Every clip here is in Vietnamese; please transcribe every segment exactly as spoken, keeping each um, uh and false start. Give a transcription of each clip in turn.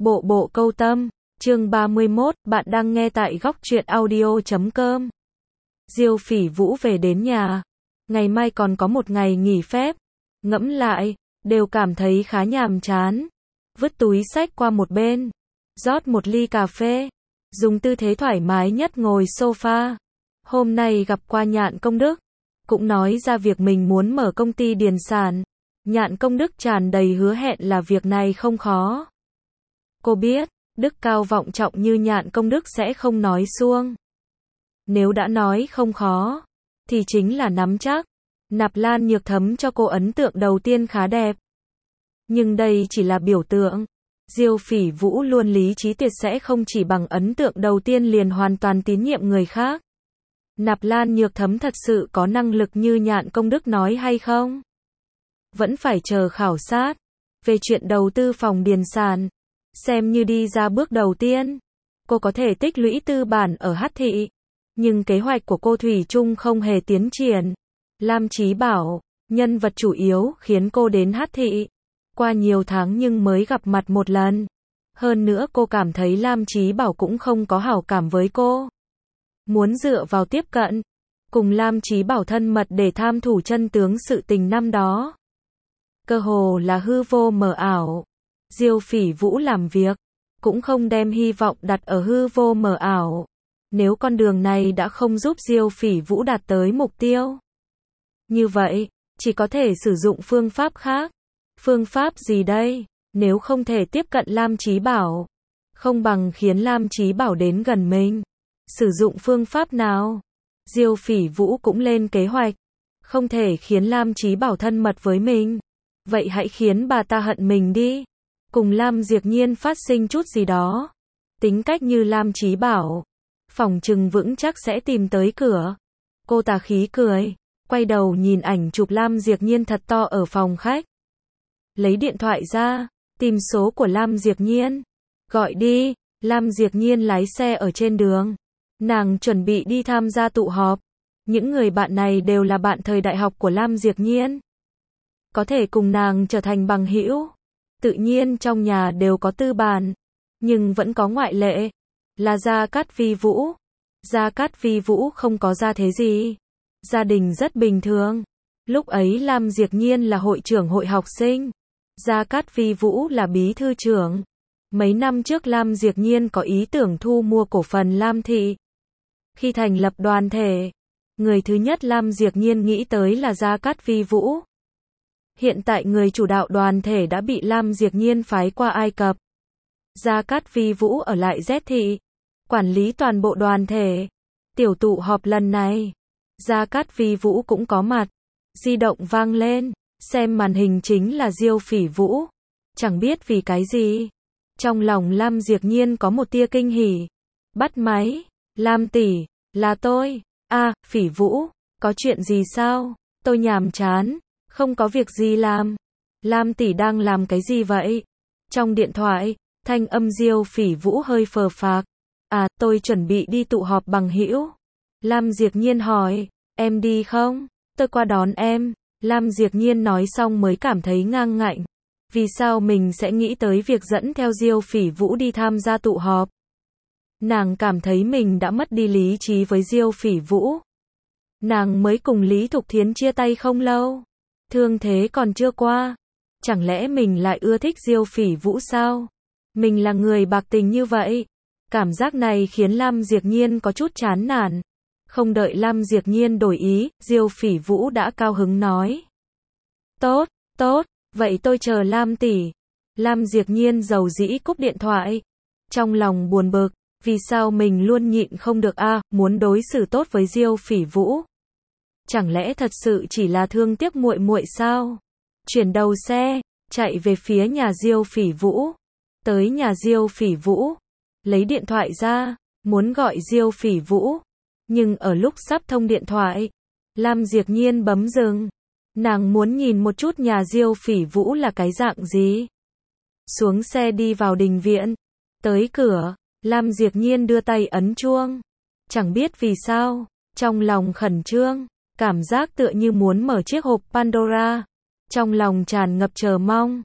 Bộ bộ câu tâm, chương ba mươi mốt, bạn đang nghe tại góc truyện audio chấm com. Diêu Phỉ Vũ về đến nhà. Ngày mai còn có một ngày nghỉ phép. Ngẫm lại, đều cảm thấy khá nhàm chán. Vứt túi xách qua một bên. Rót một ly cà phê. Dùng tư thế thoải mái nhất ngồi sofa. Hôm nay gặp qua Nhạn Công Đức. Cũng nói ra việc mình muốn mở công ty điền sản. Nhạn Công Đức tràn đầy hứa hẹn là việc này không khó. Cô biết, đức cao vọng trọng như Nhạn Công Đức sẽ không nói suông. Nếu đã nói không khó, thì chính là nắm chắc. Nạp Lan Nhược Thấm cho cô ấn tượng đầu tiên khá đẹp. Nhưng đây chỉ là biểu tượng. Diêu Phỉ Vũ luôn lý trí tuyệt sẽ không chỉ bằng ấn tượng đầu tiên liền hoàn toàn tín nhiệm người khác. Nạp Lan Nhược Thấm thật sự có năng lực như Nhạn Công Đức nói hay không? Vẫn phải chờ khảo sát. Về chuyện đầu tư phòng điền sản, xem như đi ra bước đầu tiên. Cô có thể tích lũy tư bản ở Hắc Thị. Nhưng kế hoạch của cô thủy chung không hề tiến triển. Lam Chí Bảo, nhân vật chủ yếu khiến cô đến Hắc Thị. Qua nhiều tháng nhưng mới gặp mặt một lần. Hơn nữa cô cảm thấy Lam Chí Bảo cũng không có hảo cảm với cô. Muốn dựa vào tiếp cận, cùng Lam Chí Bảo thân mật để tham thủ chân tướng sự tình năm đó. Cơ hồ là hư vô mờ ảo. Diêu Phỉ Vũ làm việc, cũng không đem hy vọng đặt ở hư vô mờ ảo. Nếu con đường này đã không giúp Diêu Phỉ Vũ đạt tới mục tiêu, như vậy, chỉ có thể sử dụng phương pháp khác. Phương pháp gì đây? Nếu không thể tiếp cận Lam Chí Bảo, không bằng khiến Lam Chí Bảo đến gần mình. Sử dụng phương pháp nào? Diêu Phỉ Vũ cũng lên kế hoạch. Không thể khiến Lam Chí Bảo thân mật với mình. Vậy hãy khiến bà ta hận mình đi. Cùng Lam Diệp Nhiên phát sinh chút gì đó. Tính cách như Lam Chí Bảo, phòng trừng vững chắc sẽ tìm tới cửa. Cô tà khí cười, quay đầu nhìn ảnh chụp Lam Diệp Nhiên thật to ở phòng khách. Lấy điện thoại ra, tìm số của Lam Diệp Nhiên. Gọi đi. Lam Diệp Nhiên lái xe ở trên đường. Nàng chuẩn bị đi tham gia tụ họp. Những người bạn này đều là bạn thời đại học của Lam Diệp Nhiên. Có thể cùng nàng trở thành bằng hữu. Tự nhiên trong nhà đều có tư bản. Nhưng vẫn có ngoại lệ. Là Gia Cát Vi Vũ. Gia Cát Vi Vũ không có gia thế gì. Gia đình rất bình thường. Lúc ấy Lam Diệp Nhiên là hội trưởng hội học sinh. Gia Cát Vi Vũ là bí thư trưởng. Mấy năm trước Lam Diệp Nhiên có ý tưởng thu mua cổ phần Lam Thị. Khi thành lập đoàn thể, người thứ nhất Lam Diệp Nhiên nghĩ tới là Gia Cát Vi Vũ. Hiện tại người chủ đạo đoàn thể đã bị Lam Diệp Nhiên phái qua Ai Cập. Gia Cát Vi Vũ ở lại Z Thị, quản lý toàn bộ đoàn thể. Tiểu tụ họp lần này, Gia Cát Vi Vũ cũng có mặt. Di động vang lên, xem màn hình chính là Diêu Phỉ Vũ. Chẳng biết vì cái gì, trong lòng Lam Diệp Nhiên có một tia kinh hỉ. Bắt máy, Lam tỷ, là tôi. A, à, Phỉ Vũ, có chuyện gì sao? Tôi nhàm chán, không có việc gì làm. Lam tỷ đang làm cái gì vậy? Trong điện thoại, thanh âm Diêu Phỉ Vũ hơi phờ phạc. À, tôi chuẩn bị đi tụ họp bằng hữu. Lam Diệp Nhiên hỏi, em đi không? Tôi qua đón em. Lam Diệp Nhiên nói xong mới cảm thấy ngang ngạnh. Vì sao mình sẽ nghĩ tới việc dẫn theo Diêu Phỉ Vũ đi tham gia tụ họp? Nàng cảm thấy mình đã mất đi lý trí với Diêu Phỉ Vũ. Nàng mới cùng Lý Thục Thiến chia tay không lâu. Thương thế còn chưa qua. Chẳng lẽ mình lại ưa thích Diêu Phỉ Vũ sao? Mình là người bạc tình như vậy. Cảm giác này khiến Lam Diệp Nhiên có chút chán nản. Không đợi Lam Diệp Nhiên đổi ý, Diêu Phỉ Vũ đã cao hứng nói. Tốt, tốt, vậy tôi chờ Lam tỷ. Lam Diệp Nhiên dầu dĩ cúp điện thoại. Trong lòng buồn bực, vì sao mình luôn nhịn không được a, à, muốn đối xử tốt với Diêu Phỉ Vũ. Chẳng lẽ thật sự chỉ là thương tiếc muội muội sao? Chuyển đầu xe, chạy về phía nhà Diêu Phỉ Vũ. Tới nhà Diêu Phỉ Vũ, lấy điện thoại ra, muốn gọi Diêu Phỉ Vũ. Nhưng ở lúc sắp thông điện thoại, Lam Diệp Nhiên bấm dừng. Nàng muốn nhìn một chút nhà Diêu Phỉ Vũ là cái dạng gì. Xuống xe đi vào đình viện. Tới cửa, Lam Diệp Nhiên đưa tay ấn chuông. Chẳng biết vì sao, trong lòng khẩn trương, cảm giác tựa như muốn mở chiếc hộp Pandora. Trong lòng tràn ngập chờ mong.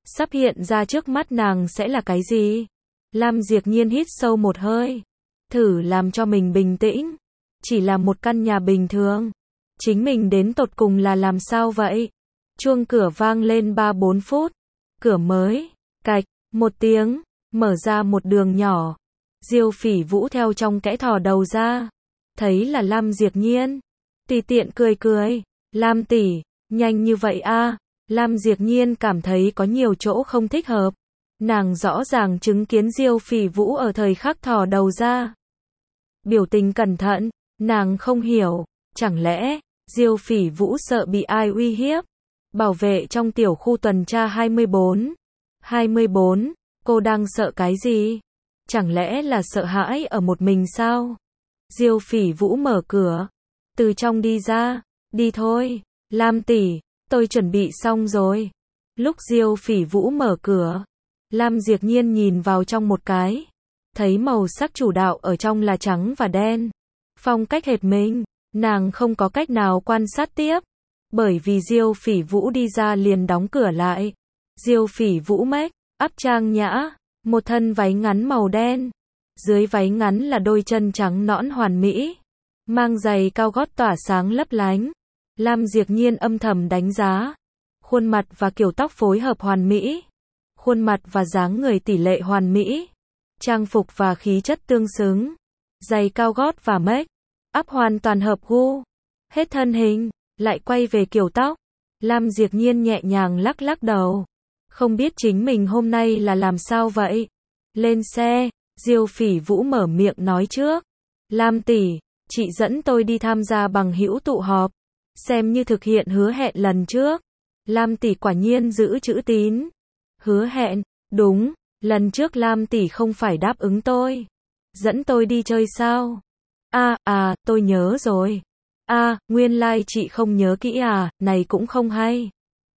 sắp hiện ra trước mắt nàng sẽ là cái gì? Lam Diệp Nhiên hít sâu một hơi, thử làm cho mình bình tĩnh. Chỉ là một căn nhà bình thường. Chính mình đến tột cùng là làm sao vậy? Chuông cửa vang lên ba bốn phút. Cửa mới, cạch, một tiếng, mở ra một đường nhỏ. Diêu Phỉ Vũ theo trong kẽ thò đầu ra. Thấy là Lam Diệp Nhiên. Tùy tiện cười cười. Lam tỷ, nhanh như vậy a? Lam Diệp Nhiên cảm thấy có nhiều chỗ không thích hợp. Nàng rõ ràng chứng kiến Diêu Phỉ Vũ ở thời khắc thò đầu ra. Biểu tình cẩn thận, nàng không hiểu, chẳng lẽ Diêu Phỉ Vũ sợ bị ai uy hiếp? Bảo vệ trong tiểu khu tuần tra hai mươi bốn. hai mươi bốn, cô đang sợ cái gì? Chẳng lẽ là sợ hãi ở một mình sao? Diêu Phỉ Vũ mở cửa, từ trong đi ra, đi thôi, Lam tỷ, tôi chuẩn bị xong rồi. Lúc Diêu Phỉ Vũ mở cửa, Lam Diệp Nhiên nhìn vào trong một cái, thấy màu sắc chủ đạo ở trong là trắng và đen. Phong cách hệt mình, nàng không có cách nào quan sát tiếp, bởi vì Diêu Phỉ Vũ đi ra liền đóng cửa lại. Diêu Phỉ Vũ make up trang nhã, một thân váy ngắn màu đen, dưới váy ngắn là đôi chân trắng nõn hoàn mỹ, mang giày cao gót tỏa sáng lấp lánh. Lam Diệp Nhiên âm thầm đánh giá, khuôn mặt và kiểu tóc phối hợp hoàn mỹ, khuôn mặt và dáng người tỷ lệ hoàn mỹ, trang phục và khí chất tương xứng, giày cao gót và make up hoàn toàn hợp gu. Hết thân hình, lại quay về kiểu tóc, Lam Diệp Nhiên nhẹ nhàng lắc lắc đầu, không biết chính mình hôm nay là làm sao vậy. Lên xe, Diêu Phỉ Vũ mở miệng nói trước. Lam tỷ, chị dẫn tôi đi tham gia bằng hữu tụ họp, xem như thực hiện hứa hẹn lần trước. Lam tỷ quả nhiên giữ chữ tín. Hứa hẹn, đúng, lần trước Lam tỷ không phải đáp ứng tôi, dẫn tôi đi chơi sao? À, à, tôi nhớ rồi. À, nguyên lai like chị không nhớ kỹ à, này cũng không hay.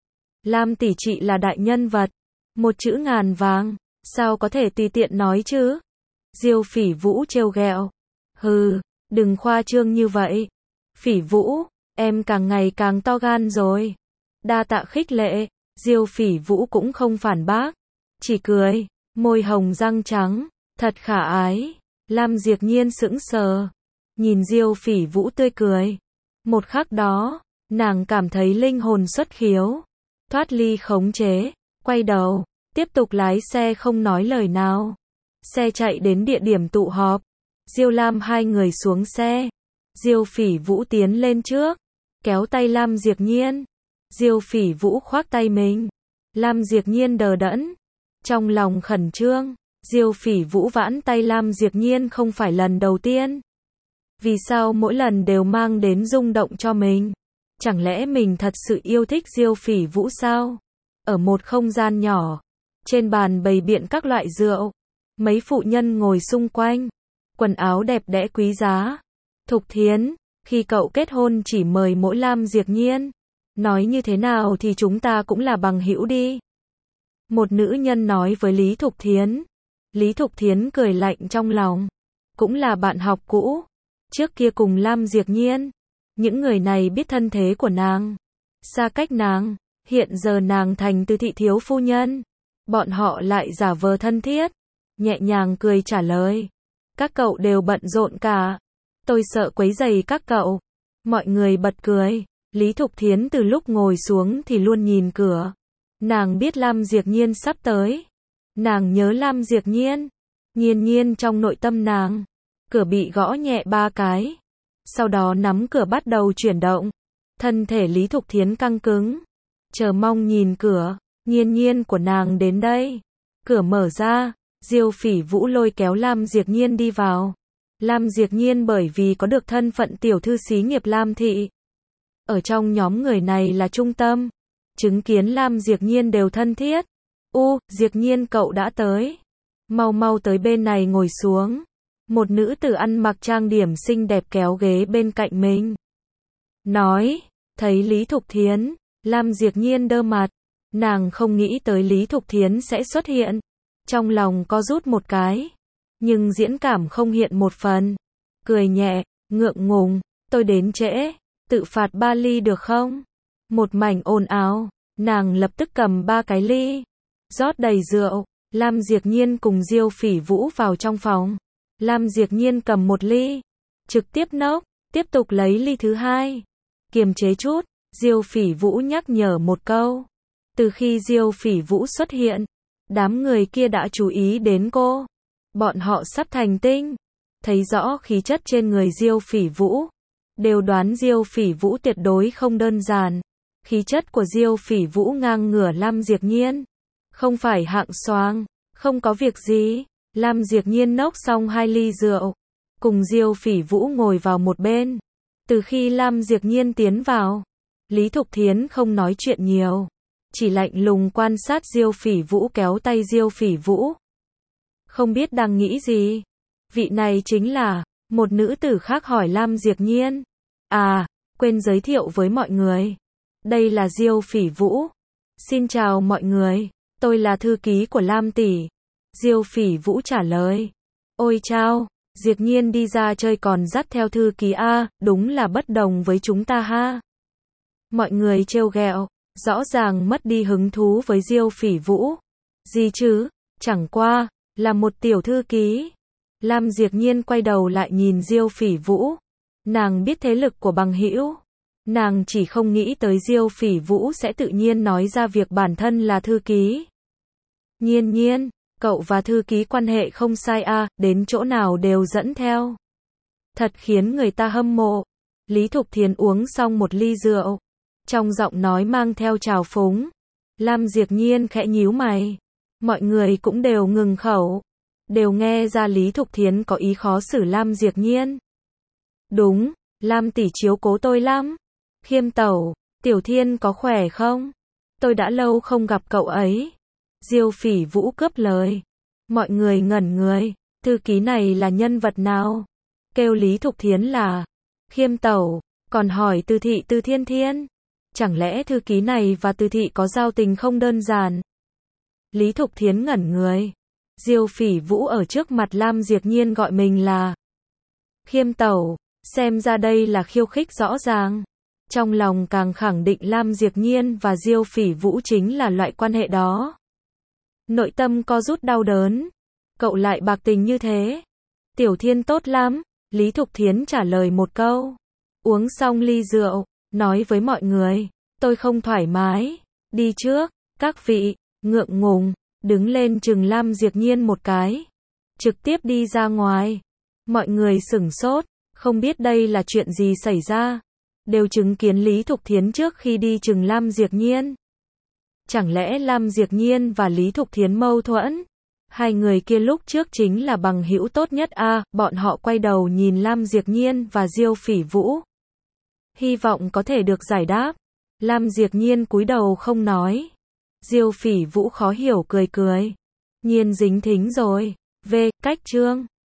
Lam tỷ chị là đại nhân vật, một chữ ngàn vàng, sao có thể tùy tiện nói chứ? Diêu Phỉ Vũ trêu ghẹo. Hừ, đừng khoa trương như vậy. Phỉ Vũ, em càng ngày càng to gan rồi. Đa tạ khích lệ. Diêu Phỉ Vũ cũng không phản bác, chỉ cười, môi hồng răng trắng, thật khả ái. Lam Diệp Nhiên sững sờ, nhìn Diêu Phỉ Vũ tươi cười. Một khắc đó, nàng cảm thấy linh hồn xuất khiếu, thoát ly khống chế, quay đầu, tiếp tục lái xe không nói lời nào. Xe chạy đến địa điểm tụ họp, Diêu Lam hai người xuống xe. Diêu Phỉ Vũ tiến lên trước, kéo tay Lam Diệp Nhiên. Diêu Phỉ Vũ khoác tay mình. Lam Diệp Nhiên đờ đẫn, trong lòng khẩn trương. Diêu Phỉ Vũ vãn tay Lam Diệp Nhiên không phải lần đầu tiên. Vì sao mỗi lần đều mang đến rung động cho mình? Chẳng lẽ mình thật sự yêu thích Diêu Phỉ Vũ sao? Ở một không gian nhỏ, trên bàn bày biện các loại rượu, mấy phụ nhân ngồi xung quanh, quần áo đẹp đẽ quý giá. Thục Thiến, khi cậu kết hôn chỉ mời mỗi Lam Diệp Nhiên, nói như thế nào thì chúng ta cũng là bằng hữu đi. Một nữ nhân nói với Lý Thục Thiến. Lý Thục Thiến cười lạnh trong lòng, cũng là bạn học cũ, trước kia cùng Lam Diệp Nhiên. Những người này biết thân thế của nàng, xa cách nàng, hiện giờ nàng thành Từ thị thiếu phu nhân, bọn họ lại giả vờ thân thiết, nhẹ nhàng cười trả lời. Các cậu đều bận rộn cả, tôi sợ quấy rầy các cậu. Mọi người bật cười. Lý Thục Thiến từ lúc ngồi xuống thì luôn nhìn cửa. Nàng biết Lam Diệp Nhiên sắp tới. Nàng nhớ Lam Diệp Nhiên. Nhiên nhiên trong nội tâm nàng. Cửa bị gõ nhẹ ba cái. Sau đó nắm cửa bắt đầu chuyển động. Thân thể Lý Thục Thiến căng cứng. Chờ mong nhìn cửa. Nhiên nhiên của nàng đến đây. Cửa mở ra. Diêu Phỉ Vũ lôi kéo Lam Diệp Nhiên đi vào. Lam Diệp Nhiên bởi vì có được thân phận tiểu thư xí nghiệp Lam thị, ở trong nhóm người này là trung tâm. Chứng kiến Lam Diệp Nhiên đều thân thiết. U, Diệp Nhiên cậu đã tới. Mau mau tới bên này ngồi xuống. Một nữ tử ăn mặc trang điểm xinh đẹp kéo ghế bên cạnh mình. Nói, thấy Lý Thục Thiến, Lam Diệp Nhiên đơ mặt. Nàng không nghĩ tới Lý Thục Thiến sẽ xuất hiện. Trong lòng có rút một cái. Nhưng diễn cảm không hiện một phần. Cười nhẹ, ngượng ngùng, tôi đến trễ. Tự phạt ba ly được không? Một mảnh ồn ào, nàng lập tức cầm ba cái ly. rót đầy rượu. Lam Diệp Nhiên cùng Diêu Phỉ Vũ vào trong phòng. Lam Diệp Nhiên cầm một ly, trực tiếp nốc, tiếp tục lấy ly thứ hai. Kiềm chế chút, Diêu Phỉ Vũ nhắc nhở một câu. Từ khi Diêu Phỉ Vũ xuất hiện, đám người kia đã chú ý đến cô. Bọn họ sắp thành tinh, thấy rõ khí chất trên người Diêu Phỉ Vũ, đều đoán Diêu Phỉ Vũ tuyệt đối không đơn giản. Khí chất của Diêu Phỉ Vũ ngang ngửa Lam Diệp Nhiên, không phải hạng xoang. Không có việc gì, Lam Diệp Nhiên nốc xong hai ly rượu, cùng Diêu Phỉ Vũ ngồi vào một bên. Từ khi Lam Diệp Nhiên tiến vào, Lý Thục Thiến không nói chuyện nhiều, chỉ lạnh lùng quan sát Diêu Phỉ Vũ kéo tay Diêu Phỉ Vũ. Không biết đang nghĩ gì. Vị này chính là, một nữ tử khác hỏi Lam Diệp Nhiên. À, quên giới thiệu với mọi người. Đây là Diêu Phỉ Vũ. Xin chào mọi người, tôi là thư ký của Lam tỷ. Diêu Phỉ Vũ trả lời. Ôi chao, Diệp Nhiên đi ra chơi còn dắt theo thư ký a, đúng là bất đồng với chúng ta ha. Mọi người trêu ghẹo, rõ ràng mất đi hứng thú với Diêu Phỉ Vũ. Gì chứ, chẳng qua là một tiểu thư ký. Lam Diệp Nhiên quay đầu lại nhìn Diêu Phỉ Vũ. Nàng biết thế lực của bằng hữu. Nàng chỉ không nghĩ tới Diêu Phỉ Vũ sẽ tự nhiên nói ra việc bản thân là thư ký. Nhiên Nhiên, cậu và thư ký quan hệ không sai a, à, đến chỗ nào đều dẫn theo. Thật khiến người ta hâm mộ. Lý Thục Thiến uống xong một ly rượu, trong giọng nói mang theo trào phúng. Lam Diệp Nhiên khẽ nhíu mày. Mọi người cũng đều ngừng khẩu, đều nghe ra Lý Thục Thiến có ý khó xử Lam Diệp Nhiên. Đúng, Lam tỷ chiếu cố tôi lắm. Khiêm tẩu, Tiểu Thiên có khỏe không? Tôi đã lâu không gặp cậu ấy. Diêu Phỉ Vũ cướp lời. Mọi người ngẩn người, thư ký này là nhân vật nào? Kêu Lý Thục Thiến là Khiêm tẩu, còn hỏi Từ thị Từ Thiên Thiên. Chẳng lẽ thư ký này và Từ thị có giao tình không đơn giản? Lý Thục Thiến ngẩn người. Diêu Phỉ Vũ ở trước mặt Lam Diệp Nhiên gọi mình là Khiêm tẩu, xem ra đây là khiêu khích rõ ràng. Trong lòng càng khẳng định Lam Diệp Nhiên và Diêu Phỉ Vũ chính là loại quan hệ đó. Nội tâm co rút đau đớn. Cậu lại bạc tình như thế. Tiểu Thiên tốt lắm, Lý Thục Thiến trả lời một câu. Uống xong ly rượu, nói với mọi người, tôi không thoải mái, đi trước, các vị, ngượng ngùng, đứng lên chừng Lam Diệp Nhiên một cái. Trực tiếp đi ra ngoài. Mọi người sửng sốt, không biết đây là chuyện gì xảy ra. Đều chứng kiến Lý Thục Thiến trước khi đi chừng Lam Diệp Nhiên. Chẳng lẽ Lam Diệp Nhiên và Lý Thục Thiến mâu thuẫn? Hai người kia lúc trước chính là bằng hữu tốt nhất a, à, bọn họ quay đầu nhìn Lam Diệp Nhiên và Diêu Phỉ Vũ. Hy vọng có thể được giải đáp. Lam Diệp Nhiên cúi đầu không nói. Diêu Phỉ Vũ khó hiểu cười cười. Nhiên dính thính rồi. V. Cách chương